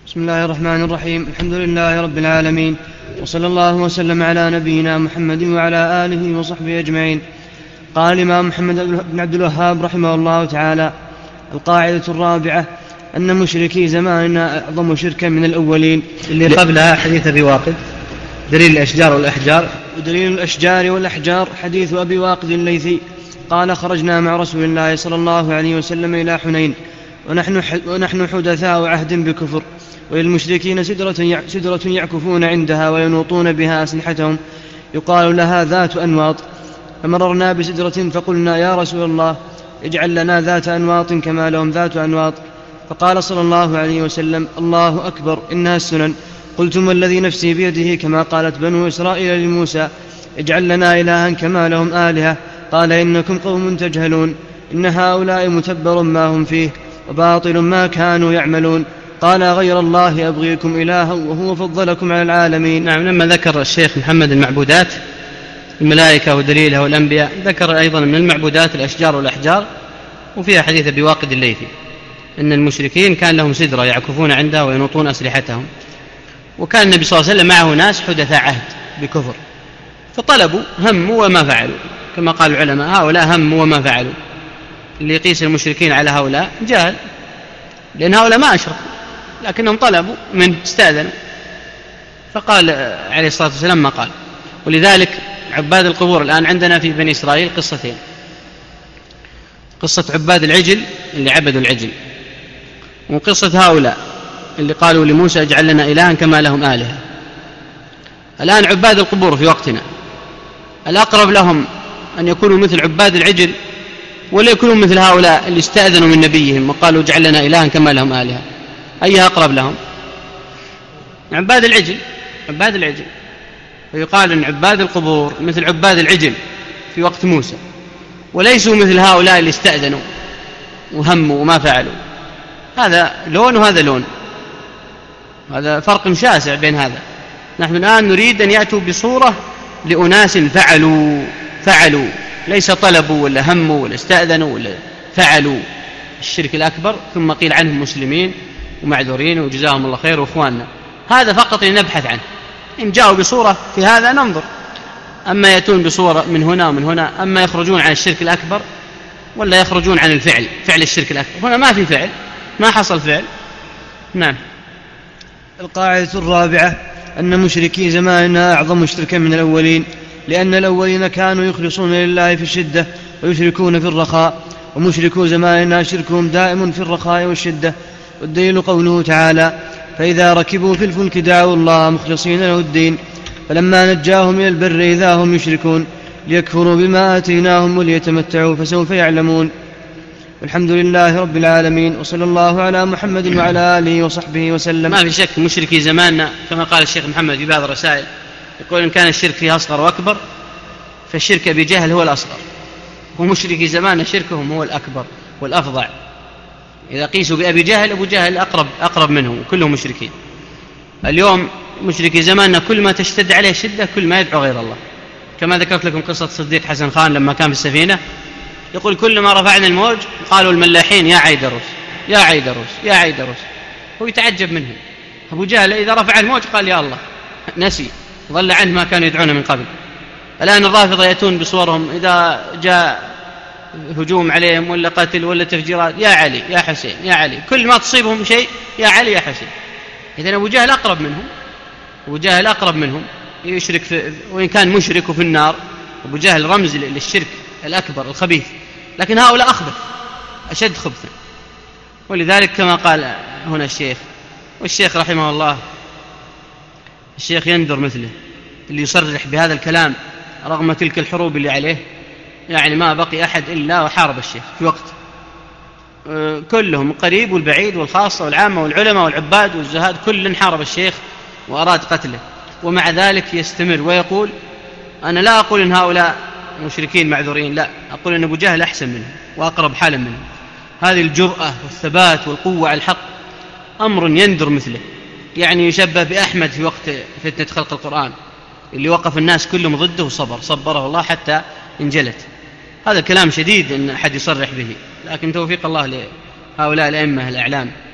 بسم الله الرحمن الرحيم. الحمد لله رب العالمين، وصلى الله وسلم على نبينا محمد وعلى آله وصحبه أجمعين. قال الإمام محمد بن عبد الوهاب رحمه الله تعالى: القاعدة الرابعة أن مشركي زماننا أعظم شركا من الأولين. اللي قبلها حديث أبي واقد دليل الأشجار والأحجار، ودليل الأشجار والأحجار حديث أبي واقد الليثي قال: خرجنا مع رسول الله صلى الله عليه وسلم إلى حنين ونحن حدثاء عهد بكفر، وللمشركين سدرة يعكفون عندها وينوطون بها أسلحتهم يقال لها ذات أنواط. فمررنا بسدرة فقلنا: يا رسول الله، اجعل لنا ذات أنواط كما لهم ذات أنواط. فقال صلى الله عليه وسلم: الله أكبر، إنها السنن. قلتم: والذي نفسي بيده كما قالت بنو إسرائيل لموسى: اجعل لنا إلها كما لهم آلهة. قال: إنكم قوم تجهلون، إن هؤلاء متبر ما هم فيه وباطل ما كانوا يعملون. قال: غير الله أبغيكم إلها وهو فضلكم على العالمين. نعم. لما ذكر الشيخ محمد المعبودات الملائكة ودليلها والأنبياء، ذكر أيضا من المعبودات الأشجار والأحجار، وفيها حديث أبي واقد الليثي إن المشركين كان لهم سدرة يعكفون عندها وينوطون أسلحتهم، وكان النبي صلى الله عليه وسلم معه ناس حدثاء عهد بكفر، فطلبوا هموا وما فعلوا، كما قال العلماء: هؤلاء هموا وما فعلوا. اللي يقيس المشركين على هؤلاء جاهل، لأن هؤلاء ما أشركوا، لكنهم طلبوا من استأذنوا، فقال عليه الصلاة والسلام ما قال. ولذلك عباد القبور الآن عندنا في بني إسرائيل قصتين: قصة عباد العجل اللي عبدوا العجل، وقصة هؤلاء اللي قالوا لموسى: اجعل لنا إلها كما لهم آلهة. الآن عباد القبور في وقتنا الأقرب لهم أن يكونوا مثل عباد العجل، ولا يكونوا مثل هؤلاء اللي استأذنوا من نبيهم وقالوا: اجعل لنا إلها كما لهم آلهة؟ أيها أقرب لهم؟ عباد العجل. عباد العجل. ويقال أن عباد القبور مثل عباد العجل في وقت موسى، وليسوا مثل هؤلاء اللي استأذنوا وهموا وما فعلوا. هذا لون وهذا لون، هذا فرق شاسع بين هذا. نحن الآن نريد أن يأتوا بصورة لأناس فعلوا، ليس طلبوا ولا هموا ولا استأذنوا ولا فعلوا الشرك الأكبر ثم قيل عنهم مسلمين ومعذورين وجزاهم الله خير وإخواننا. هذا فقط لنبحث عنه. إن جاءوا بصورة في هذا ننظر، أما يأتون بصورة من هنا ومن هنا، أما يخرجون عن الشرك الأكبر ولا يخرجون عن فعل الشرك الأكبر. هنا ما في فعل، ما حصل فعل. نعم. القاعدة الرابعة أن مشركي زماننا أعظم شركا من الأولين، لأن الأولين كانوا يخلصون لله في الشدة ويشركون في الرخاء، ومشركو زماننا شركهم دائم في الرخاء والشدة. والدليل قوله تعالى: فإذا ركبوا في الفلك دعوا الله مخلصين له الدين فلما نجاهم إلى البر إذا هم يشركون ليكفروا بما آتيناهم وليتمتعوا فسوف يعلمون. والحمد لله رب العالمين، وصلى الله على محمد وعلى آله وصحبه وسلم. ما في شك مشركي زماننا كما قال الشيخ محمد في بعض الرسائل، يقول: إن كان الشرك فيه أصغر وأكبر فالشرك بجهل هو الأصغر، ومشركي زماننا شركهم هو الأكبر والأفظع. إذا قيسوا بأبي جهل، أبو جهل أقرب منهم، وكلهم مشركين. اليوم مشركي زماننا كل ما تشتد عليه شدة كل ما يدعو غير الله، كما ذكرت لكم قصة صديق حسن خان لما كان في السفينة، يقول: كل ما رفعنا الموج قالوا الملاحين: يا عيدروس يا عيدروس يا عيدروس. هو يتعجب منهم. أبو جهل إذا رفع الموج قال: يا الله، نسي، ظل عنه ما كانوا يدعون من قبل. الآن الرافضة يأتون بصورهم إذا جاء هجوم عليهم ولا قتل ولا تفجيرات: يا علي يا حسين يا علي، كل ما تصيبهم شيء: يا علي يا حسين. إذن أبو جهل أقرب منهم، أبو جهل أقرب منهم، يشرك وإن كان مشرك في النار. أبو جهل رمز للشرك الأكبر الخبيث، لكن هؤلاء أخبث أشد خبثا. ولذلك كما قال هنا الشيخ، والشيخ رحمه الله الشيخ يندر مثله اللي يصرح بهذا الكلام رغم تلك الحروب اللي عليه، يعني ما بقي أحد إلا وحارب الشيخ في وقت، كلهم قريب والبعيد والخاصة والعامة والعلماء والعباد والزهاد، كل حارب الشيخ وأراد قتله، ومع ذلك يستمر ويقول: أنا لا أقول إن هؤلاء مشركين معذورين، لا، أقول إن أبو جهل أحسن منهم وأقرب حالا منهم. هذه الجرأة والثبات والقوة على الحق أمر يندر مثله. يعني يشبه بأحمد في وقت فتنة خلق القرآن، اللي وقف الناس كلهم ضده صبره الله حتى انجلت. هذا الكلام شديد أن أحد يصرح به، لكن توفيق الله لهؤلاء الأئمة الأعلام